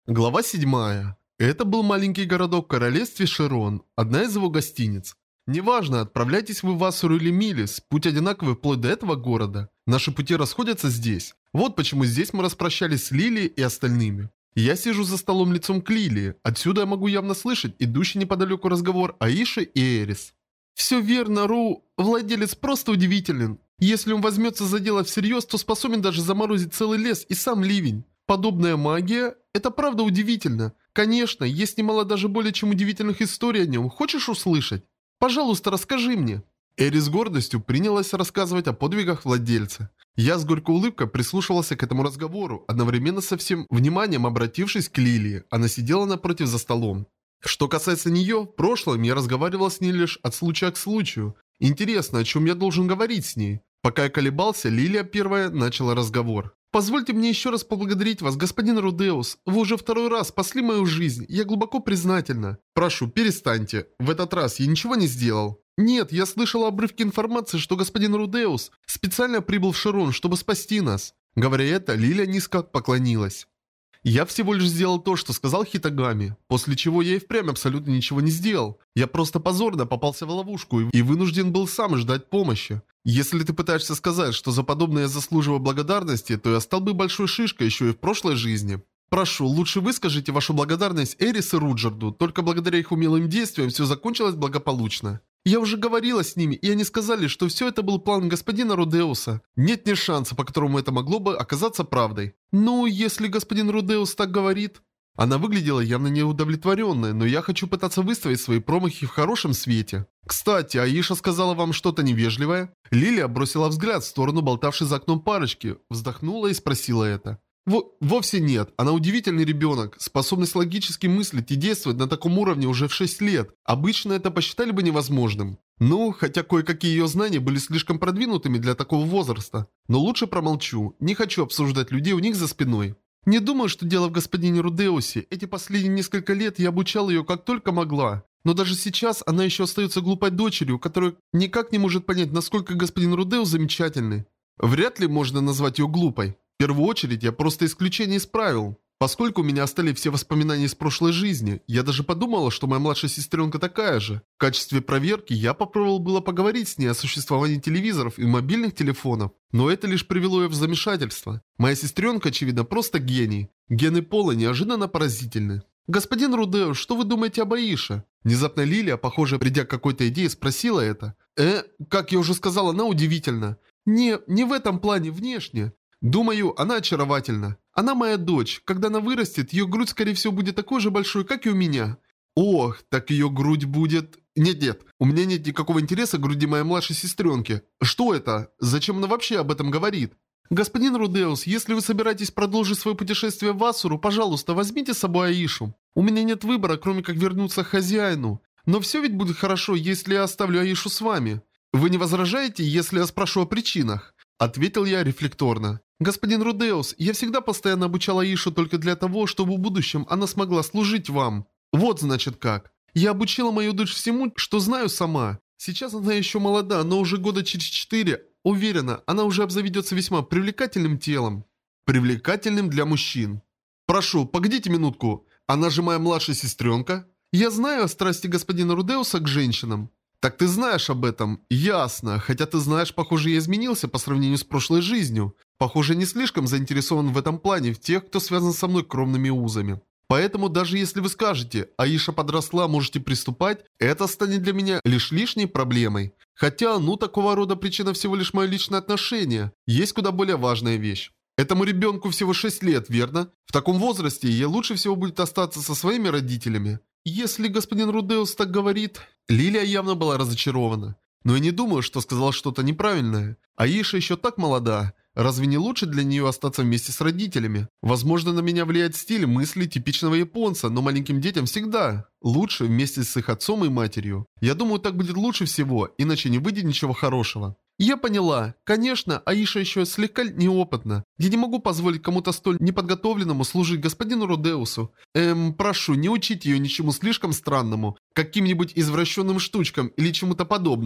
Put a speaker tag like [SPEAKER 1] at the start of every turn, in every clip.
[SPEAKER 1] Глава 7. Это был маленький городок в королевстве Широн, одна из его гостиниц. Неважно, отправляйтесь вы в Ассуру или Милис, путь одинаковый вплоть до этого города. Наши пути расходятся здесь. Вот почему здесь мы распрощались с Лилией и остальными. Я сижу за столом лицом к Лилии, отсюда я могу явно слышать идущий неподалеку разговор Аиши и Эрис. Все верно, Ру, владелец просто удивителен. Если он возьмется за дело всерьез, то способен даже заморозить целый лес и сам ливень. Подобная магия – это правда удивительно. Конечно, есть немало даже более чем удивительных историй о нем. Хочешь услышать? Пожалуйста, расскажи мне. Эрис с гордостью принялась рассказывать о подвигах владельца. Я с горькой улыбкой прислушивался к этому разговору, одновременно со всем вниманием обратившись к Лилии. Она сидела напротив за столом. Что касается нее, в прошлом я разговаривал с ней лишь от случая к случаю. Интересно, о чем я должен говорить с ней? Пока я колебался, Лилия первая начала разговор. «Позвольте мне еще раз поблагодарить вас, господин Рудеус. Вы уже второй раз спасли мою жизнь. Я глубоко признательна. Прошу, перестаньте. В этот раз я ничего не сделал». «Нет, я слышала обрывки информации, что господин Рудеус специально прибыл в Широн, чтобы спасти нас». Говоря это, Лилия низко поклонилась. «Я всего лишь сделал то, что сказал Хитагами, после чего я и впрямь абсолютно ничего не сделал. Я просто позорно попался в ловушку и вынужден был сам ждать помощи. Если ты пытаешься сказать, что за подобное я заслуживаю благодарности, то я стал бы большой шишкой еще и в прошлой жизни. Прошу, лучше выскажите вашу благодарность Эрис и Руджерду, только благодаря их умелым действиям все закончилось благополучно». «Я уже говорила с ними, и они сказали, что все это был план господина Рудеуса. Нет ни шанса, по которому это могло бы оказаться правдой». «Ну, если господин Рудеус так говорит...» Она выглядела явно неудовлетворенной, но я хочу пытаться выставить свои промахи в хорошем свете. «Кстати, Аиша сказала вам что-то невежливое?» Лилия бросила взгляд в сторону болтавшей за окном парочки, вздохнула и спросила это. Вовсе нет. Она удивительный ребенок. Способность логически мыслить и действовать на таком уровне уже в 6 лет. Обычно это посчитали бы невозможным. Ну, хотя кое-какие ее знания были слишком продвинутыми для такого возраста. Но лучше промолчу. Не хочу обсуждать людей у них за спиной. Не думаю, что дело в господине Рудеусе. Эти последние несколько лет я обучал ее как только могла. Но даже сейчас она еще остается глупой дочерью, которая никак не может понять, насколько господин Рудеус замечательный. Вряд ли можно назвать ее глупой. В первую очередь, я просто исключение из правил. Поскольку у меня остались все воспоминания из прошлой жизни, я даже подумала, что моя младшая сестренка такая же. В качестве проверки я попробовал было поговорить с ней о существовании телевизоров и мобильных телефонов, но это лишь привело ее в замешательство. Моя сестренка, очевидно, просто гений. Гены Пола неожиданно поразительны. «Господин Рудеус, что вы думаете об Аише?» Внезапно Лилия, похоже, придя к какой-то идее, спросила это. Как я уже сказала, она удивительна. Не в этом плане, внешне. Думаю, она очаровательна. Она моя дочь. Когда она вырастет, ее грудь, скорее всего, будет такой же большой, как и у меня. Ох, так ее грудь будет... Нет, у меня нет никакого интереса к груди моей младшей сестренки. Что это? Зачем она вообще об этом говорит? Господин Рудеус, если вы собираетесь продолжить свое путешествие в Ассуру, пожалуйста, возьмите с собой Аишу. У меня нет выбора, кроме как вернуться к хозяину. Но все ведь будет хорошо, если я оставлю Аишу с вами. Вы не возражаете, если я спрошу о причинах? Ответил я рефлекторно. «Господин Рудеус, я всегда постоянно обучала Аишу только для того, чтобы в будущем она смогла служить вам. Вот значит как. Я обучила мою дочь всему, что знаю сама. Сейчас она еще молода, но уже года через 4, уверена, она уже обзаведется весьма привлекательным телом. Привлекательным для мужчин. Прошу, погодите минутку. Она же моя младшая сестренка. Я знаю о страсти господина Рудеуса к женщинам». «Так ты знаешь об этом?» «Ясно. Хотя ты знаешь, похоже, я изменился по сравнению с прошлой жизнью. Похоже, не слишком заинтересован в этом плане в тех, кто связан со мной кровными узами. Поэтому даже если вы скажете, Аиша подросла, можете приступать, это станет для меня лишь лишней проблемой. Хотя, такого рода причина всего лишь мое личное отношение. Есть куда более важная вещь. Этому ребенку всего 6 лет, верно? В таком возрасте ей лучше всего будет остаться со своими родителями. Если господин Рудеус так говорит...» Лилия явно была разочарована. Но я не думаю, что сказала что-то неправильное. Аиша еще так молода. Разве не лучше для нее остаться вместе с родителями? Возможно, на меня влияет стиль мыслей типичного японца, но маленьким детям всегда лучше вместе с их отцом и матерью. Я думаю, так будет лучше всего, иначе не выйдет ничего хорошего. Я поняла. Конечно, Аиша еще слегка неопытна. Я не могу позволить кому-то столь неподготовленному служить господину Рудеусу. Прошу, не учите ее ничему слишком странному, каким-нибудь извращенным штучкам или чему-то подобному.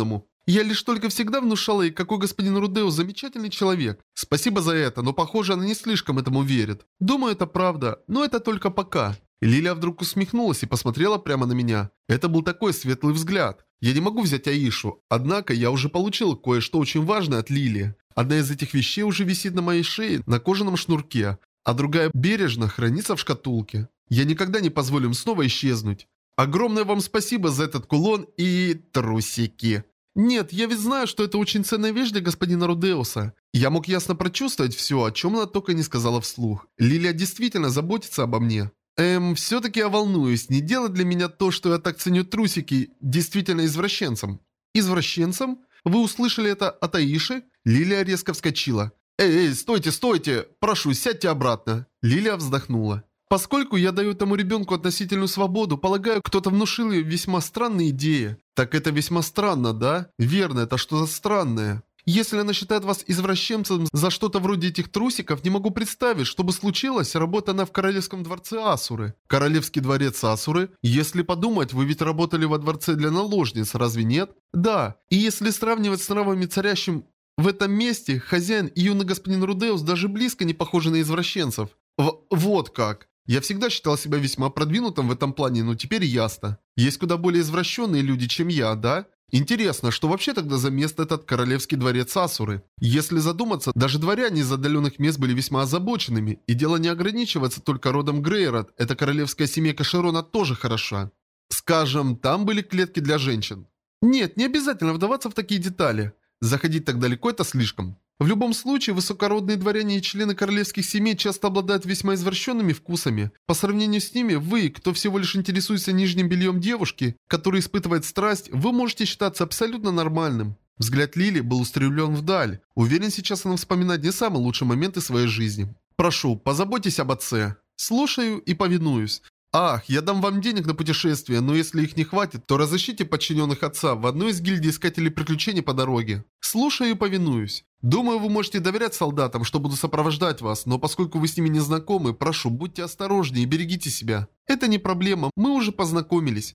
[SPEAKER 1] Я лишь только всегда внушала ей, какой господин Рудеус замечательный человек. Спасибо за это, но похоже, она не слишком этому верит. Думаю, это правда, но это только пока. Лилия вдруг усмехнулась и посмотрела прямо на меня. Это был такой светлый взгляд. Я не могу взять Аишу, однако я уже получил кое-что очень важное от Лилии. Одна из этих вещей уже висит на моей шее на кожаном шнурке, а другая бережно хранится в шкатулке. Я никогда не позволю им снова исчезнуть. Огромное вам спасибо за этот кулон и трусики. Нет, я ведь знаю, что это очень ценная вещь для господина Рудеуса. Я мог ясно прочувствовать все, о чем она только не сказала вслух. Лилия действительно заботится обо мне. Все-таки я волнуюсь, не делать для меня то, что я так ценю трусики, действительно извращенцем. Извращенцем? Вы услышали это от Аиши? Лилия резко вскочила. Эй, стойте, стойте! Прошу, сядьте обратно. Лилия вздохнула. Поскольку я даю этому ребенку относительную свободу, полагаю, кто-то внушил ей весьма странные идеи. Так это весьма странно, да? Верно, это что-то странное. Если она считает вас извращенцем за что-то вроде этих трусиков, не могу представить, что бы случилось, работая она в Королевском дворце Асуры. Королевский дворец Асуры? Если подумать, вы ведь работали во дворце для наложниц, разве нет? Да. И если сравнивать с нравами царящим в этом месте, хозяин и юный господин Рудеус даже близко не похожи на извращенцев. Вот как. Я всегда считал себя весьма продвинутым в этом плане, но теперь ясно. Есть куда более извращенные люди, чем я, да? Интересно, что вообще тогда за место этот королевский дворец Асуры? Если задуматься, даже дворяне из отдаленных мест были весьма озабоченными, и дело не ограничивается только родом Грейрот, эта королевская семейка Широна тоже хороша. Скажем, там были клетки для женщин. Нет, не обязательно вдаваться в такие детали. Заходить так далеко это слишком. В любом случае, высокородные дворяне и члены королевских семей часто обладают весьма извращенными вкусами. По сравнению с ними, вы, кто всего лишь интересуется нижним бельем девушки, которая испытывает страсть, вы можете считаться абсолютно нормальным. Взгляд Лили был устремлен вдаль. Уверен, сейчас она вспоминает не самые лучшие моменты своей жизни. Прошу, позаботьтесь об отце. Слушаю и повинуюсь. Ах, я дам вам денег на путешествие, но если их не хватит, то разыщите подчиненных отца в одной из гильдий искателей приключений по дороге. Слушаю и повинуюсь. Думаю, вы можете доверять солдатам, что буду сопровождать вас, но поскольку вы с ними не знакомы, прошу, будьте осторожнее и берегите себя. Это не проблема, мы уже познакомились.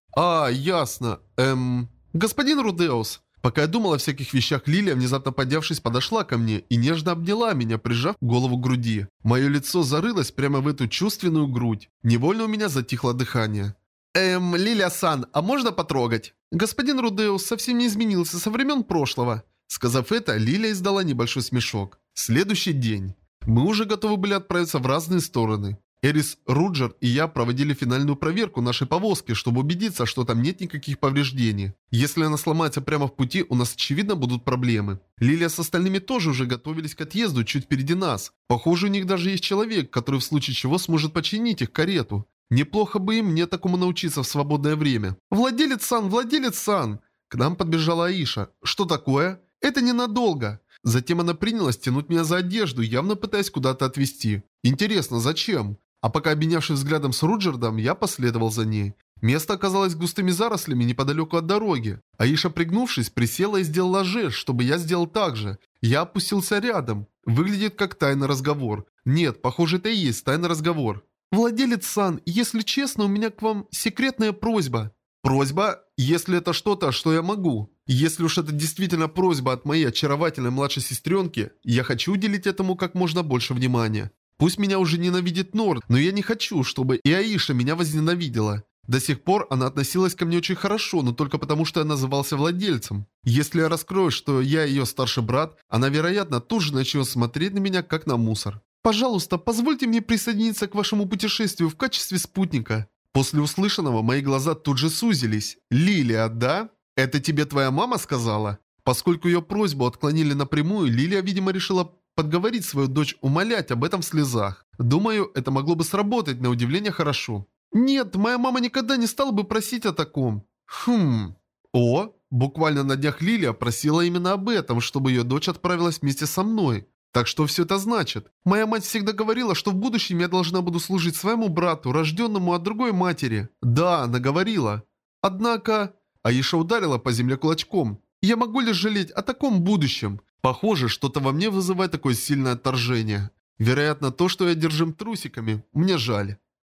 [SPEAKER 1] Ясно. Господин Рудеус. Пока я думал о всяких вещах, Лилия, внезапно поднявшись, подошла ко мне и нежно обняла меня, прижав голову к груди. Мое лицо зарылось прямо в эту чувственную грудь. Невольно у меня затихло дыхание. Лилия-сан, а можно потрогать? Господин Рудеус совсем не изменился со времен прошлого. Сказав это, Лилия издала небольшой смешок. Следующий день. Мы уже готовы были отправиться в разные стороны. Эрис, Руджер и я проводили финальную проверку нашей повозки, чтобы убедиться, что там нет никаких повреждений. Если она сломается прямо в пути, у нас очевидно будут проблемы. Лилия с остальными тоже уже готовились к отъезду чуть впереди нас. Похоже, у них даже есть человек, который в случае чего сможет починить их карету. Неплохо бы им мне такому научиться в свободное время. Владелец-сан, владелец-сан! К нам подбежала Аиша. Что такое? Это ненадолго. Затем она принялась тянуть меня за одежду, явно пытаясь куда-то отвезти. Интересно, зачем? А пока обменявшись взглядом с Руджердом, я последовал за ней. Место оказалось густыми зарослями неподалеку от дороги. Аиша, пригнувшись, присела и сделала жест, чтобы я сделал так же. Я опустился рядом. Выглядит как тайный разговор. Нет, похоже, это и есть тайный разговор. «Владелец-сан, если честно, у меня к вам секретная просьба». «Просьба? Если это что-то, что я могу. Если уж это действительно просьба от моей очаровательной младшей сестренки, я хочу уделить этому как можно больше внимания. Пусть меня уже ненавидит Норд, но я не хочу, чтобы и Аиша меня возненавидела. До сих пор она относилась ко мне очень хорошо, но только потому, что я назывался владельцем. Если я раскрою, что я ее старший брат, она, вероятно, тут же начнет смотреть на меня, как на мусор. Пожалуйста, позвольте мне присоединиться к вашему путешествию в качестве спутника». После услышанного мои глаза тут же сузились. «Лилия, да? Это тебе твоя мама сказала?» Поскольку ее просьбу отклонили напрямую, Лилия, видимо, решила подговорить свою дочь умолять об этом в слезах. Думаю, это могло бы сработать на удивление хорошо. «Нет, моя мама никогда не стала бы просить о таком». Буквально на днях Лилия просила именно об этом, чтобы ее дочь отправилась вместе со мной. Так что все это значит? Моя мать всегда говорила, что в будущем я должна буду служить своему брату, рожденному от другой матери. Да, она говорила. Однако... Аиша ударила по земле кулачком. Я могу лишь жалеть о таком будущем. Похоже, что-то во мне вызывает такое сильное отторжение. Вероятно, то, что я одержим трусиками. Мне жаль.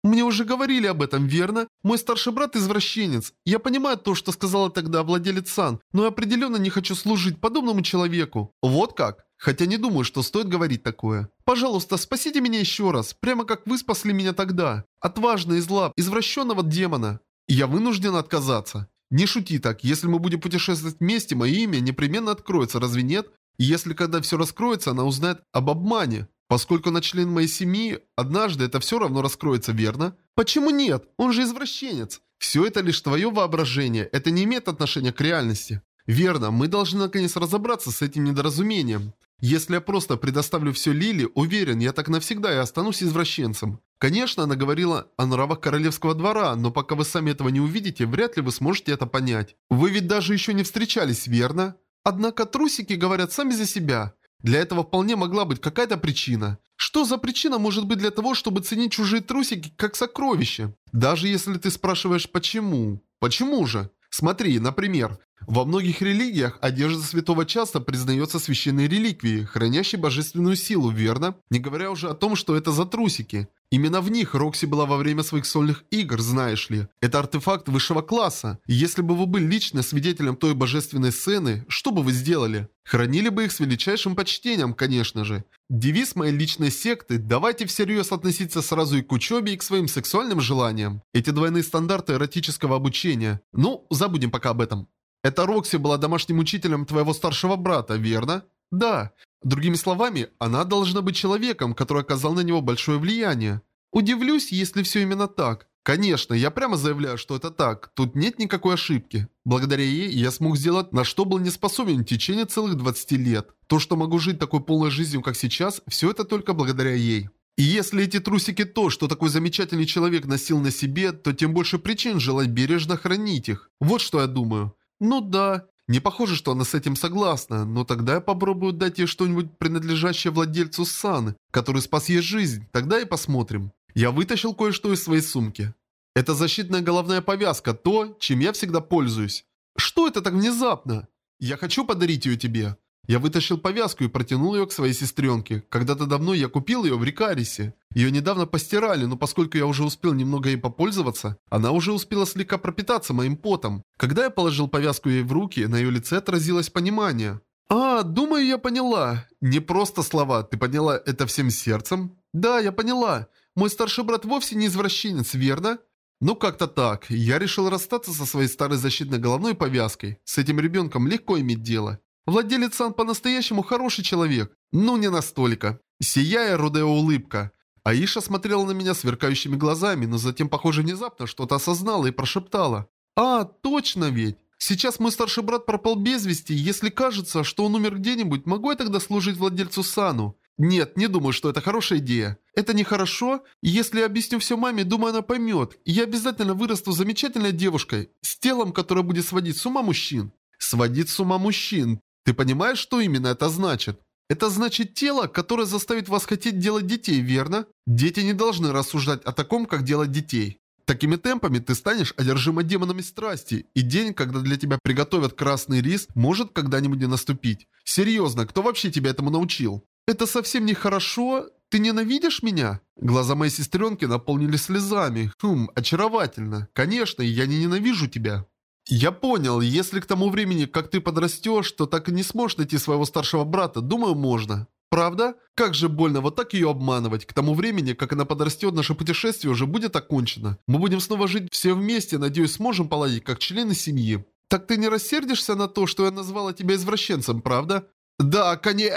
[SPEAKER 1] Мне уже говорили об этом, верно? Мой старший брат извращенец. Я понимаю то, что сказала тогда владелец Сан, но я определенно не хочу служить подобному человеку. Вот как? Хотя не думаю, что стоит говорить такое. Пожалуйста, спасите меня еще раз, прямо как вы спасли меня тогда. Отважно из лап извращенного демона. И я вынужден отказаться. Не шути так, если мы будем путешествовать вместе, мое имя непременно откроется, разве нет? И если когда все раскроется, она узнает об обмане. Поскольку она член моей семьи, однажды это все равно раскроется, верно? Почему нет? Он же извращенец. Все это лишь твое воображение, это не имеет отношения к реальности. Верно, мы должны наконец разобраться с этим недоразумением. Если я просто предоставлю все Лили, уверен, я так навсегда и останусь извращенцем. Конечно, она говорила о нравах королевского двора, но пока вы сами этого не увидите, вряд ли вы сможете это понять. Вы ведь даже еще не встречались, верно? Однако трусики говорят сами за себя. Для этого вполне могла быть какая-то причина. Что за причина может быть для того, чтобы ценить чужие трусики как сокровище? Даже если ты спрашиваешь «почему?». Почему же? Смотри, например, во многих религиях одежда святого часто признается священной реликвией, хранящей божественную силу, верно? Не говоря уже о том, что это за трусики. Именно в них Рокси была во время своих сольных игр, знаешь ли. Это артефакт высшего класса. И если бы вы были лично свидетелем той божественной сцены, что бы вы сделали? Хранили бы их с величайшим почтением, конечно же. Девиз моей личной секты – давайте всерьез относиться сразу и к учебе, и к своим сексуальным желаниям. Эти двойные стандарты эротического обучения. Ну, забудем пока об этом. Эта Рокси была домашним учителем твоего старшего брата, верно? Да. Другими словами, она должна быть человеком, который оказал на него большое влияние. Удивлюсь, если все именно так. Конечно, я прямо заявляю, что это так. Тут нет никакой ошибки. Благодаря ей я смог сделать, на что был не способен в течение целых 20 лет. То, что могу жить такой полной жизнью, как сейчас, все это только благодаря ей. И если эти трусики то, что такой замечательный человек носил на себе, то тем больше причин желать бережно хранить их. Вот что я думаю. Ну да. Не похоже, что она с этим согласна, но тогда я попробую дать ей что-нибудь, принадлежащее владельцу Сан, который спас ей жизнь, тогда и посмотрим. Я вытащил кое-что из своей сумки. Это защитная головная повязка, то, чем я всегда пользуюсь. Что это так внезапно? Я хочу подарить ее тебе. Я вытащил повязку и протянул ее к своей сестренке. Когда-то давно я купил ее в Рикарисе. Ее недавно постирали, но поскольку я уже успел немного ей попользоваться, она уже успела слегка пропитаться моим потом. Когда я положил повязку ей в руки, на ее лице отразилось понимание. «А, думаю, я поняла. Не просто слова, ты поняла это всем сердцем?» «Да, я поняла. Мой старший брат вовсе не извращенец, верно?» Ну как-то так. Я решил расстаться со своей старой защитной головной повязкой. С этим ребенком легко иметь дело. Владелец Сан по-настоящему хороший человек. Ну, не настолько. Сияя рудая улыбка. Аиша смотрела на меня сверкающими глазами, но затем, похоже, внезапно что-то осознала и прошептала. «А, точно ведь! Сейчас мой старший брат пропал без вести, и если кажется, что он умер где-нибудь, могу я тогда служить владельцу Сану?» «Нет, не думаю, что это хорошая идея. Это нехорошо, и если я объясню все маме, думаю, она поймет. И я обязательно вырасту замечательной девушкой, с телом, которое будет сводить с ума мужчин». «Сводить с ума мужчин. Ты понимаешь, что именно это значит?» Это значит тело, которое заставит вас хотеть делать детей, верно? Дети не должны рассуждать о таком, как делать детей. Такими темпами ты станешь одержима демонами страсти, и день, когда для тебя приготовят красный рис, может когда-нибудь не наступить. Серьезно, кто вообще тебя этому научил? Это совсем нехорошо? Ты ненавидишь меня? Глаза моей сестренки наполнились слезами. Очаровательно. Конечно, я не ненавижу тебя. Я понял, если к тому времени, как ты подрастешь, то так и не сможешь найти своего старшего брата, думаю, можно. Правда? Как же больно вот так ее обманывать. К тому времени, как она подрастет, наше путешествие уже будет окончено. Мы будем снова жить все вместе, надеюсь, сможем поладить как члены семьи. Так ты не рассердишься на то, что я назвала тебя извращенцем, правда? Да,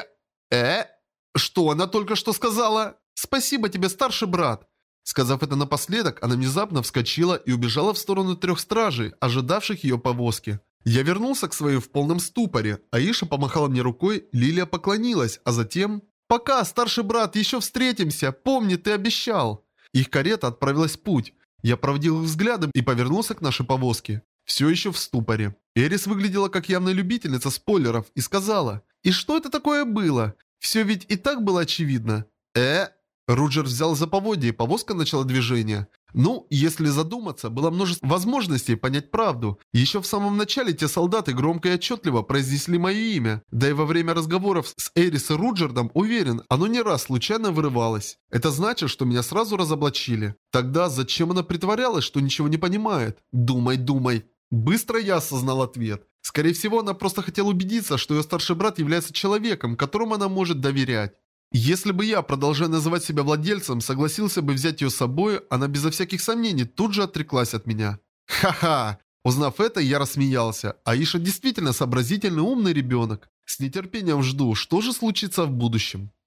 [SPEAKER 1] Что она только что сказала? Спасибо тебе, старший брат. Сказав это напоследок, она внезапно вскочила и убежала в сторону 3 стражей, ожидавших ее повозки. Я вернулся к своей в полном ступоре. Аиша помахала мне рукой, Лилия поклонилась, а затем... «Пока, старший брат, еще встретимся! Помни, ты обещал!» Их карета отправилась в путь. Я проводил их взглядом и повернулся к нашей повозке. Все еще в ступоре. Эрис выглядела как явная любительница спойлеров и сказала: «И что это такое было? Все ведь и так было очевидно». Руджер взял за поводья, и повозка начала движение. Ну, если задуматься, было множество возможностей понять правду. Еще в самом начале те солдаты громко и отчетливо произнесли мое имя. Да и во время разговоров с Эрис и Руджердом, уверен, оно не раз случайно вырывалось. Это значит, что меня сразу разоблачили. Тогда зачем она притворялась, что ничего не понимает? Думай, думай. Быстро я осознал ответ. Скорее всего, она просто хотела убедиться, что ее старший брат является человеком, которому она может доверять. Если бы я, продолжая называть себя владельцем, согласился бы взять ее с собой, она безо всяких сомнений тут же отреклась от меня. Ха-ха! Узнав это, я рассмеялся. Аиша действительно сообразительный умный ребенок. С нетерпением жду, что же случится в будущем.